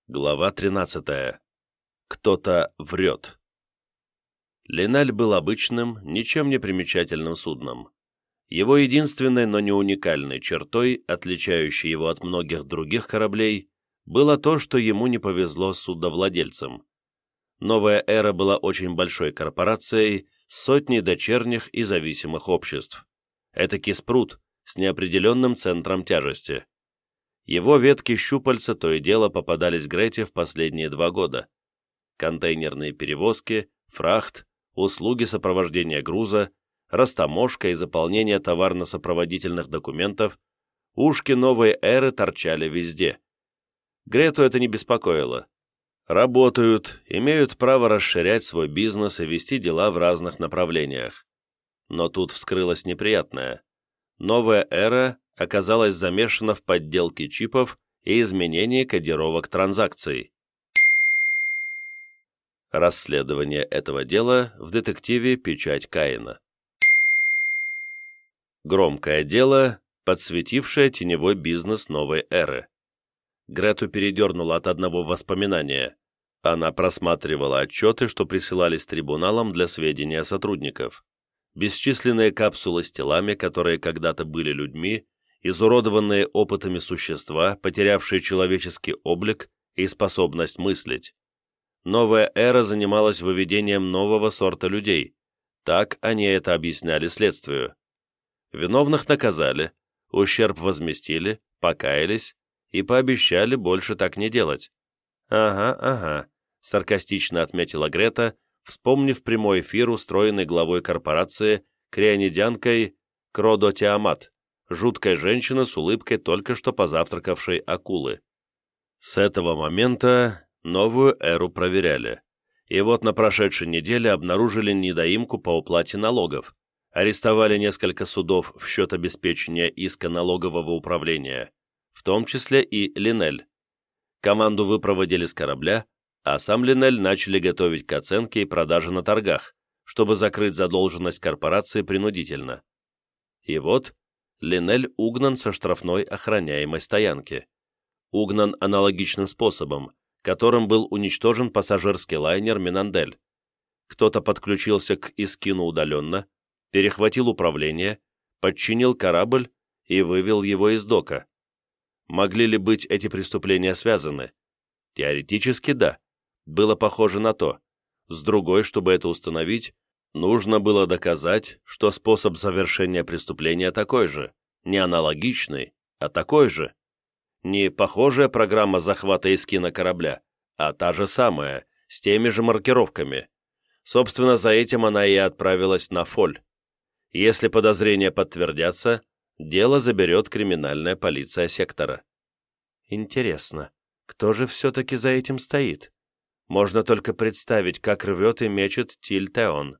Глава 13. Кто-то врет. Линель был обычным, ничем не примечательным судном. Его единственной, но не уникальной чертой, отличающей его от многих других кораблей, было то, что ему не повезло с судовладельцем. Новая эра была очень большой корпорацией с сотней дочерних и зависимых обществ. Этакий спрут с неопределенным центром тяжести. Его ветки щупальца то и дело попадались Грете в последние 2 года. Контейнерные перевозки, фрахт, услуги сопровождения груза, растаможка и заполнение товарно-сопроводительных документов, ушки новой эры торчали везде. Грету это не беспокоило. Работают, имеют право расширять свой бизнес и вести дела в разных направлениях. Но тут вскрылось неприятное. Новая эра оказалась замешана в подделке чипов и изменении кодировок транзакций. Расследование этого дела в детективе «Печать Каина». Громкое дело, подсветившее теневой бизнес новой эры. Грету передернуло от одного воспоминания. Она просматривала отчеты, что присылались трибуналам для сведения сотрудников. Бесчисленные капсулы с телами, которые когда-то были людьми, изуродованные опытами существа, потерявшие человеческий облик и способность мыслить. Новая эра занималась выведением нового сорта людей. Так они это объясняли следствию. Виновных наказали, ущерб возместили, покаялись и пообещали больше так не делать. «Ага», — саркастично отметила Грета, вспомнив прямой эфир, устроенный главой корпорации крионидянкой Кродо Тиамат, жуткой женщины с улыбкой только что позавтракавшей акулы. С этого момента новую эру проверяли. И вот на прошедшей неделе обнаружили недоимку по уплате налогов, арестовали несколько судов в счет обеспечения иска налогового управления, в том числе и Линель. Команду выпроводили с корабля, а сам Линель начали готовить к оценке и продаже на торгах, чтобы закрыть задолженность корпорации принудительно. И вот Линель угнан со штрафной охраняемой стоянки. Угнан аналогичным способом, которым был уничтожен пассажирский лайнер «Минандель». Кто-то подключился к Искину удаленно, перехватил управление, подчинил корабль и вывел его из дока. Могли ли быть эти преступления связаны? Теоретически да, было похоже на то. С другой, чтобы это установить, нужно было доказать, что способ завершения преступления такой же, не аналогичный, а такой же. Не похожая программа захвата эскина корабля, а та же самая, с теми же маркировками. Собственно, за этим она и отправилась на Фоль. Если подозрения подтвердятся, дело заберет криминальная полиция сектора. Интересно, кто же все-таки за этим стоит? Можно только представить, как рвет и мечет Тиль Теон.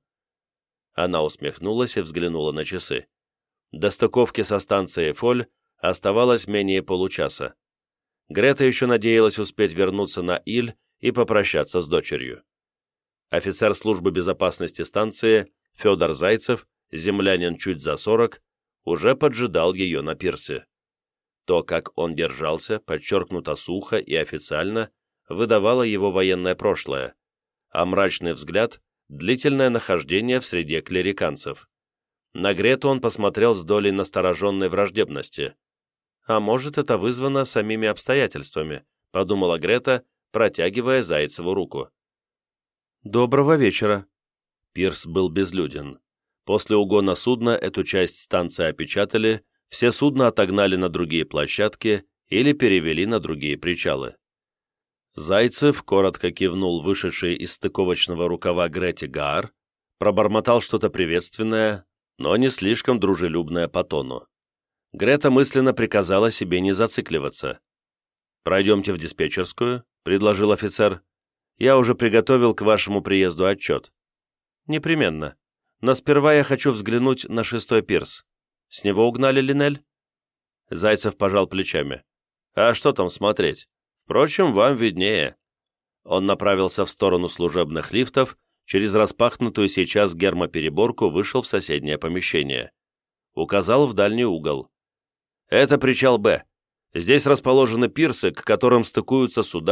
Она усмехнулась и взглянула на часы. До стыковки со станцией Фоль оставалось менее получаса. Грета еще надеялась успеть вернуться на Иль и попрощаться с дочерью. Офицер службы безопасности станции Федор Зайцев, землянин чуть за 40, уже поджидал ее на пирсе. То, как он держался, подчеркнуто сухо и официально, выдавало его военное прошлое, а мрачный взгляд — длительное нахождение в среде клериканцев. На Грету он посмотрел с долей настороженной враждебности. «А может, это вызвано самими обстоятельствами», — подумала Грета, протягивая Зайцеву руку. «Доброго вечера». Пирс был безлюден. После угона судна эту часть станции опечатали, все судна отогнали на другие площадки или перевели на другие причалы. Зайцев коротко кивнул вышедший из стыковочного рукава Грете Гаар, пробормотал что-то приветственное, но не слишком дружелюбное по тону. Грета мысленно приказала себе не зацикливаться. «Пройдемте в диспетчерскую», — предложил офицер. «Я уже приготовил к вашему приезду отчет». «Непременно. Но сперва я хочу взглянуть на 6-й пирс. С него угнали Линель?» Зайцев пожал плечами. «А что там смотреть? Впрочем, вам виднее». Он направился в сторону служебных лифтов, через распахнутую сейчас гермопереборку вышел в соседнее помещение. Указал в дальний угол. «Это причал «Б». Здесь расположены пирсы, к которым стыкуются суда,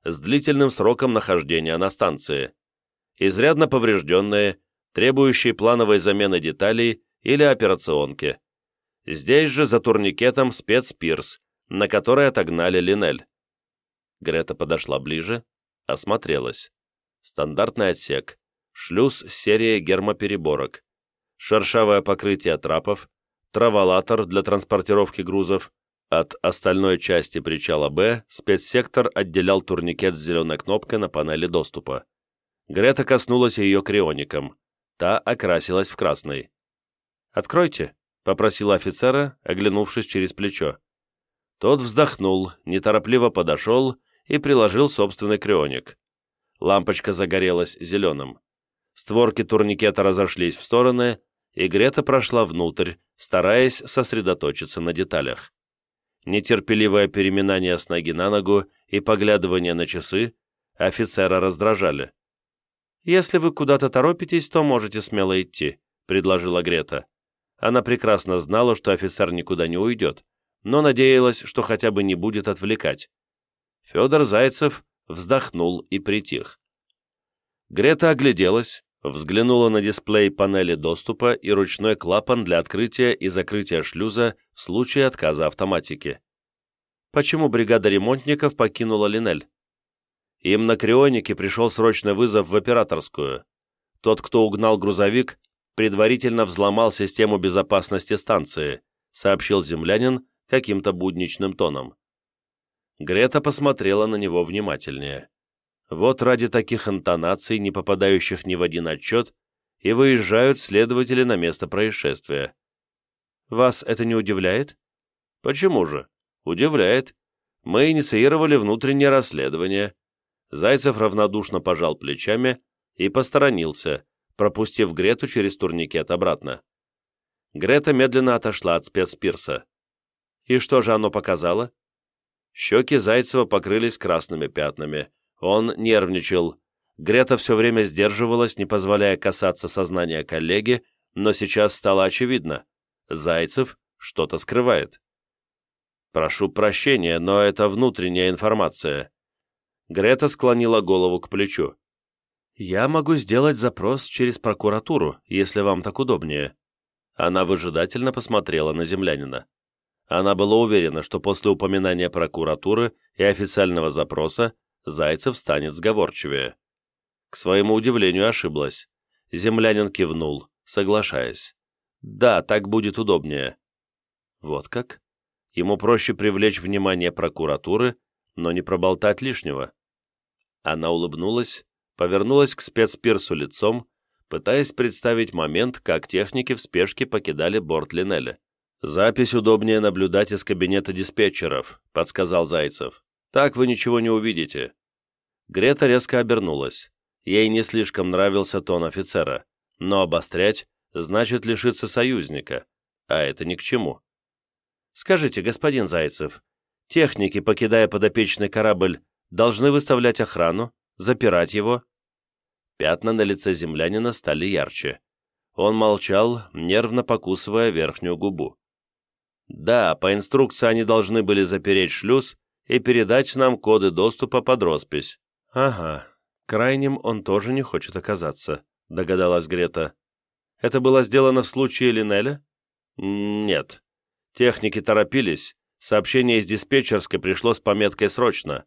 с длительным сроком нахождения на станции, изрядно поврежденные, требующие плановой замены деталей или операционки. Здесь же за турникетом спецпирс, на который отогнали линель. Грета подошла ближе, осмотрелась. Стандартный отсек, шлюз с серией гермопереборок, шершавое покрытие трапов, траволатор для транспортировки грузов. От остальной части причала «Б» спецсектор отделял турникет с зеленой кнопкой на панели доступа. Грета коснулась ее криоником. Та окрасилась в красный. «Откройте», — попросила офицера, оглянувшись через плечо. Тот вздохнул, неторопливо подошел и приложил собственный крионик. Лампочка загорелась зеленым. Створки турникета разошлись в стороны, и Грета прошла внутрь, стараясь сосредоточиться на деталях. Нетерпеливое переминание с ноги на ногу и поглядывание на часы офицера раздражали. «Если вы куда-то торопитесь, то можете смело идти», — предложила Грета. Она прекрасно знала, что офицер никуда не уйдет, но надеялась, что хотя бы не будет отвлекать. Федор Зайцев вздохнул и притих. Грета огляделась, взглянула на дисплей панели доступа и ручной клапан для открытия и закрытия шлюза в случае отказа автоматики. Почему бригада ремонтников покинула линель? Им на крионике пришел срочный вызов в операторскую. Тот, кто угнал грузовик, предварительно взломал систему безопасности станции, сообщил землянин каким-то будничным тоном. Грета посмотрела на него внимательнее. Вот ради таких интонаций, не попадающих ни в один отчет, и выезжают следователи на место происшествия. Вас это не удивляет? Почему же? Удивляет. Мы инициировали внутреннее расследование. Зайцев равнодушно пожал плечами и посторонился, пропустив Грету через турникет обратно. Грета медленно отошла от спецпирса. И что же оно показало? Щеки Зайцева покрылись красными пятнами. Он нервничал. Грета все время сдерживалась, не позволяя касаться сознания коллеги, но сейчас стало очевидно. Зайцев что-то скрывает. «Прошу прощения, но это внутренняя информация». Грета склонила голову к плечу. «Я могу сделать запрос через прокуратуру, если вам так удобнее». Она выжидательно посмотрела на землянина. Она была уверена, что после упоминания прокуратуры и официального запроса Зайцев станет сговорчивее. К своему удивлению ошиблась. Землянин кивнул, соглашаясь. «Да, так будет удобнее». Вот как? Ему проще привлечь внимание прокуратуры, но не проболтать лишнего. Она улыбнулась, повернулась к спецпирсу лицом, пытаясь представить момент, как техники в спешке покидали борт линеля. «Запись удобнее наблюдать из кабинета диспетчеров», — подсказал Зайцев. «Так вы ничего не увидите». Грета резко обернулась. Ей не слишком нравился тон офицера, но обострять значит лишиться союзника, а это ни к чему. «Скажите, господин Зайцев, техники, покидая подопечный корабль, должны выставлять охрану, запирать его?» Пятна на лице землянина стали ярче. Он молчал, нервно покусывая верхнюю губу. «Да, по инструкции они должны были запереть шлюз и передать нам коды доступа под роспись». «Ага, крайним он тоже не хочет оказаться», — догадалась Грета. «Это было сделано в случае Линеля?» «Нет. Техники торопились, сообщение из диспетчерской пришло с пометкой «Срочно».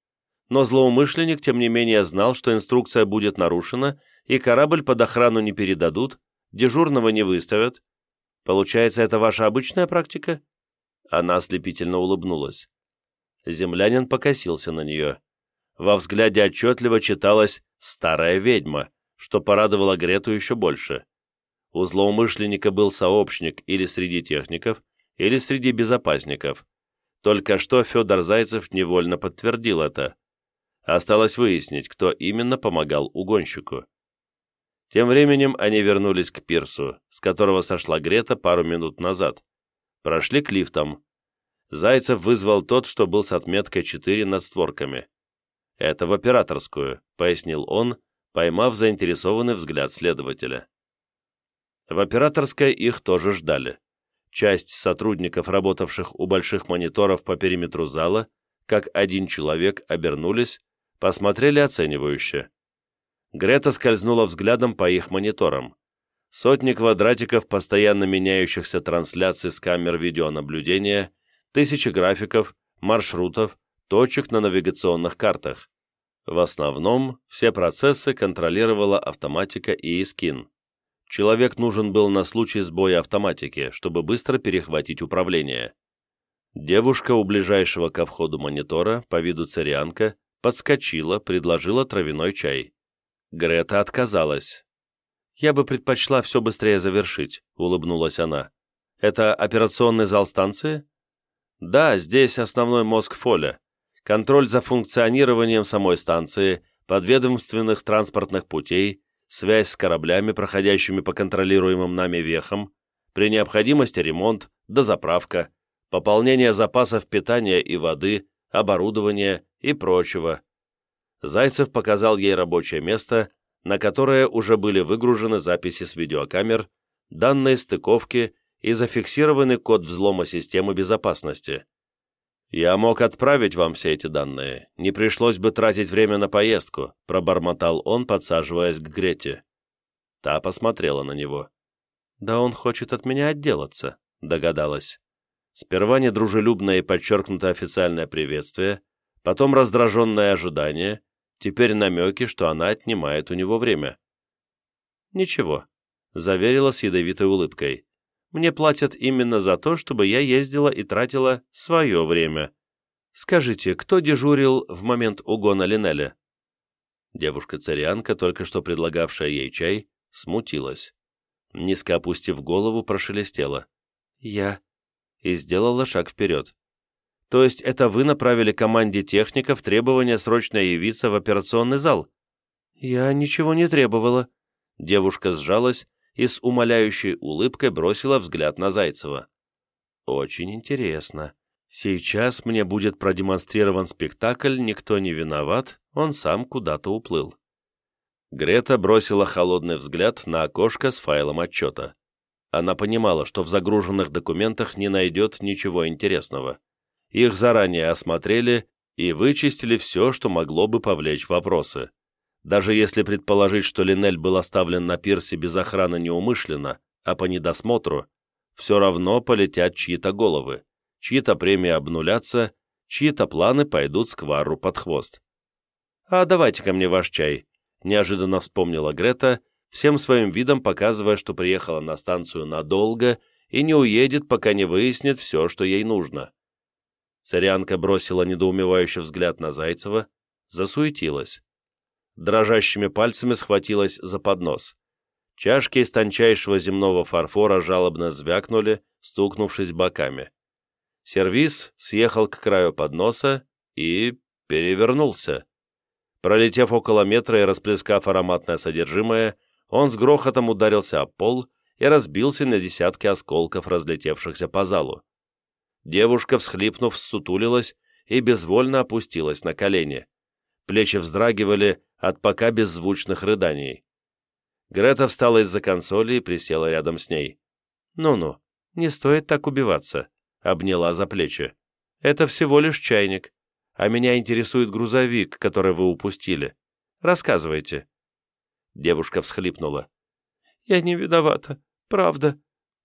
Но злоумышленник, тем не менее, знал, что инструкция будет нарушена, и корабль под охрану не передадут, дежурного не выставят. Получается, это ваша обычная практика?» Она ослепительно улыбнулась. Землянин покосился на нее. Во взгляде отчетливо читалась «старая ведьма», что порадовало Грету еще больше. У злоумышленника был сообщник или среди техников, или среди безопасников. Только что Федор Зайцев невольно подтвердил это. Осталось выяснить, кто именно помогал угонщику. Тем временем они вернулись к пирсу, с которого сошла Грета пару минут назад. Прошли к лифтам. Зайцев вызвал тот, что был с отметкой 4 над створками. «Это в операторскую», — пояснил он, поймав заинтересованный взгляд следователя. В операторской их тоже ждали. Часть сотрудников, работавших у больших мониторов по периметру зала, как один человек обернулись, Посмотрели оценивающе. Грета скользнула взглядом по их мониторам. Сотни квадратиков постоянно меняющихся трансляций с камер видеонаблюдения, тысячи графиков, маршрутов, точек на навигационных картах. В основном все процессы контролировала автоматика и Искин. Человек нужен был на случай сбоя автоматики, чтобы быстро перехватить управление. Девушка у ближайшего ко входу монитора, по виду царианка, подскочила, предложила травяной чай. Грета отказалась. «Я бы предпочла все быстрее завершить», — улыбнулась она. «Это операционный зал станции?» «Да, здесь основной мозг Фоля. Контроль за функционированием самой станции, подведомственных транспортных путей, связь с кораблями, проходящими по контролируемым нами вехам, при необходимости ремонт, дозаправка, пополнение запасов питания и воды, оборудования и прочего». Зайцев показал ей рабочее место, на которое уже были выгружены записи с видеокамер, данные стыковки и зафиксированный код взлома системы безопасности. «Я мог отправить вам все эти данные, не пришлось бы тратить время на поездку», пробормотал он, подсаживаясь к Грете. Та посмотрела на него. «Да он хочет от меня отделаться», догадалась. Сперва недружелюбное и подчеркнуто официальное приветствие, потом раздраженное ожидание, теперь намеки, что она отнимает у него время. «Ничего», заверила с ядовитой улыбкой. «Мне платят именно за то, чтобы я ездила и тратила свое время. Скажите, кто дежурил в момент угона Линеля?» Девушка-царианка, только что предлагавшая ей чай, смутилась. Низко опустив голову, прошелестела. «Я...» и сделала шаг вперед. «То есть это вы направили команде техников требование срочно явиться в операционный зал?» «Я ничего не требовала». Девушка сжалась и с умоляющей улыбкой бросила взгляд на Зайцева. «Очень интересно. Сейчас мне будет продемонстрирован спектакль «Никто не виноват», он сам куда-то уплыл». Грета бросила холодный взгляд на окошко с файлом отчета. Она понимала, что в загруженных документах не найдет ничего интересного. Их заранее осмотрели и вычистили все, что могло бы повлечь вопросы. Даже если предположить, что Линель был оставлен на пирсе без охраны неумышленно, а по недосмотру, все равно полетят чьи-то головы, чьи-то премии обнулятся, чьи-то планы пойдут сквару под хвост. «А давайте-ка мне ваш чай», — неожиданно вспомнила Грета, всем своим видом показывая, что приехала на станцию надолго и не уедет, пока не выяснит все, что ей нужно. Царианка бросила недоумевающий взгляд на Зайцева, засуетилась. Дрожащими пальцами схватилась за поднос. Чашки из тончайшего земного фарфора жалобно звякнули, стукнувшись боками. Сервиз съехал к краю подноса и перевернулся. Пролетев около метра и расплескав ароматное содержимое, он с грохотом ударился об пол и разбился на десятки осколков, разлетевшихся по залу. Девушка, всхлипнув, ссутулилась и безвольно опустилась на колени. Плечи вздрагивали от пока беззвучных рыданий. Грета встала из-за консоли и присела рядом с ней. «Ну-ну, не стоит так убиваться», — обняла за плечи. «Это всего лишь чайник, а меня интересует грузовик, который вы упустили. Рассказывайте». Девушка всхлипнула. «Я не виновата, правда.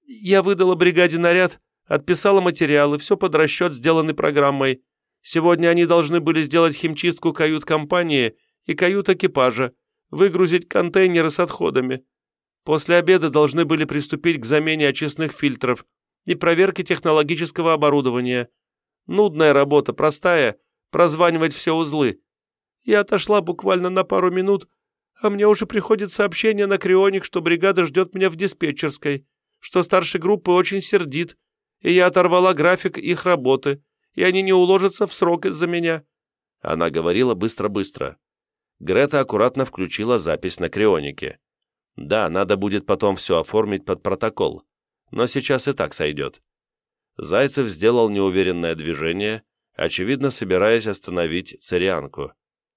Я выдала бригаде наряд, отписала материалы, все под расчет, сделанный программой. Сегодня они должны были сделать химчистку кают-компании и кают экипажа, выгрузить контейнеры с отходами. После обеда должны были приступить к замене очистных фильтров и проверке технологического оборудования. Нудная работа, простая, прозванивать все узлы. Я отошла буквально на пару минут, а мне уже приходит сообщение на крионик, что бригада ждет меня в диспетчерской, что старший группы очень сердит, и я оторвала график их работы, и они не уложатся в срок из-за меня». Она говорила быстро-быстро. Грета аккуратно включила запись на крионике. Да, надо будет потом все оформить под протокол, но сейчас и так сойдет. Зайцев сделал неуверенное движение, очевидно, собираясь остановить царианку.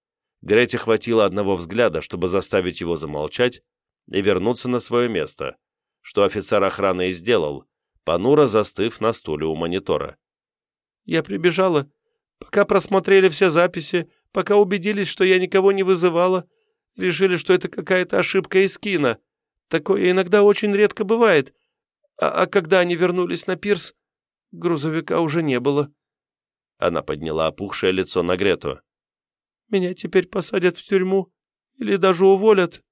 Грете хватило одного взгляда, чтобы заставить его замолчать и вернуться на свое место, что офицер охраны и сделал, понуро застыв на стуле у монитора. «Я прибежала, пока просмотрели все записи, Пока убедились, что я никого не вызывала, решили, что это какая-то ошибка из кино. Такое иногда очень редко бывает. А когда они вернулись на пирс, грузовика уже не было». Она подняла опухшее лицо на Грету. «Меня теперь посадят в тюрьму или даже уволят?»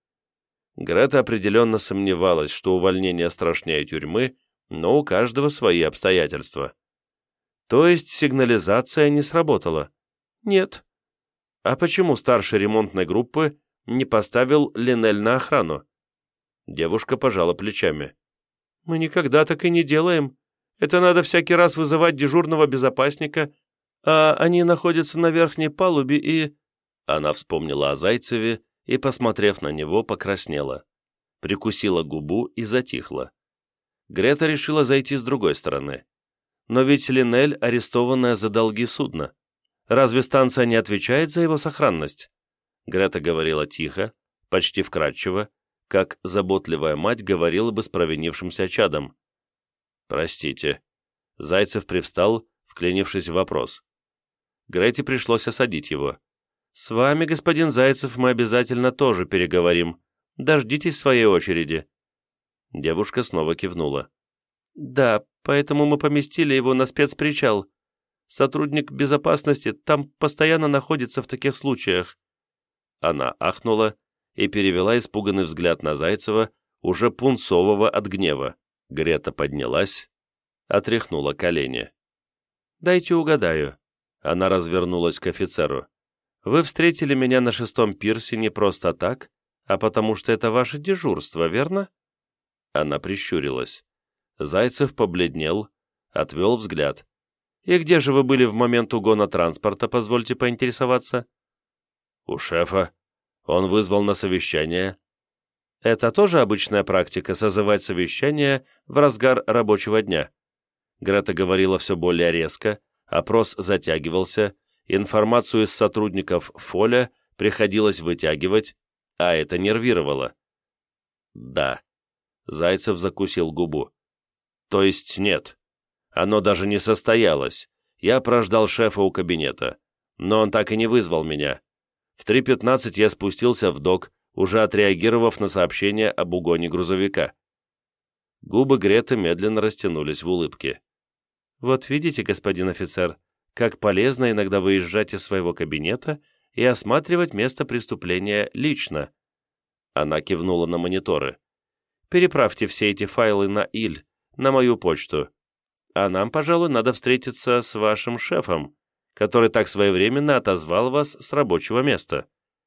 Грета определенно сомневалась, что увольнение страшнее тюрьмы, но у каждого свои обстоятельства. То есть сигнализация не сработала? «Нет». А почему старший ремонтной группы не поставил Линель на охрану? Девушка пожала плечами. «Мы никогда так и не делаем. Это надо всякий раз вызывать дежурного безопасника, а они находятся на верхней палубе и...» Она вспомнила о Зайцеве и, посмотрев на него, покраснела. Прикусила губу и затихла. Грета решила зайти с другой стороны. Но ведь Линель арестованная за долги судна. Разве станция не отвечает за его сохранность? Грета говорила тихо, почти вкратчиво, как заботливая мать говорила бы с провинившимся чадом. «Простите». Зайцев привстал, вклинившись в вопрос. Грете пришлось осадить его. «С вами, господин Зайцев, мы обязательно тоже переговорим. Дождитесь своей очереди». Девушка снова кивнула. «Да, поэтому мы поместили его на спецпричал. Сотрудник безопасности там постоянно находится в таких случаях». Она ахнула и перевела испуганный взгляд на Зайцева, уже пунцового от гнева. Грета поднялась, отряхнула колени. «Дайте угадаю». Она развернулась к офицеру. «Вы встретили меня на 6-м пирсе не просто так, а потому что это ваше дежурство, верно?» Она прищурилась. Зайцев побледнел, отвел взгляд. «И где же вы были в момент угона транспорта, позвольте поинтересоваться?» «У шефа. Он вызвал на совещание». «Это тоже обычная практика — созывать совещание в разгар рабочего дня?» Грета говорила все более резко, опрос затягивался, информацию из сотрудников ФОЛЯ приходилось вытягивать, а это нервировало. «Да». Зайцев закусил губу. «То есть нет. Оно даже не состоялось. Я прождал шефа у кабинета, но он так и не вызвал меня. В 3:15 я спустился в док, уже отреагировав на сообщение об угоне грузовика». Губы Греты медленно растянулись в улыбке. «Вот видите, господин офицер, как полезно иногда выезжать из своего кабинета и осматривать место преступления лично». Она кивнула на мониторы. «Переправьте все эти файлы на Иль, на мою почту. А нам, пожалуй, надо встретиться с вашим шефом, который так своевременно отозвал вас с рабочего места».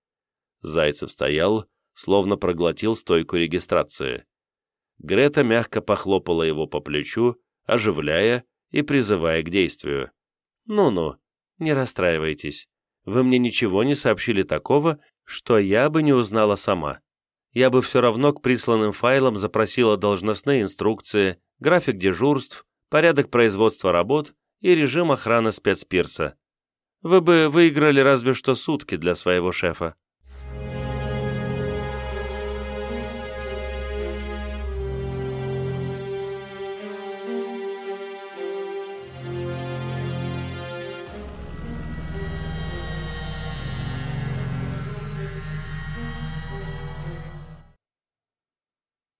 Зайцев стоял, словно проглотил стойку регистрации. Грета мягко похлопала его по плечу, оживляя и призывая к действию. «Ну-ну, не расстраивайтесь. Вы мне ничего не сообщили такого, что я бы не узнала сама. Я бы все равно к присланным файлам запросила должностные инструкции, график дежурств, порядок производства работ и режим охраны спецпирса. Вы бы выиграли разве что сутки для своего шефа».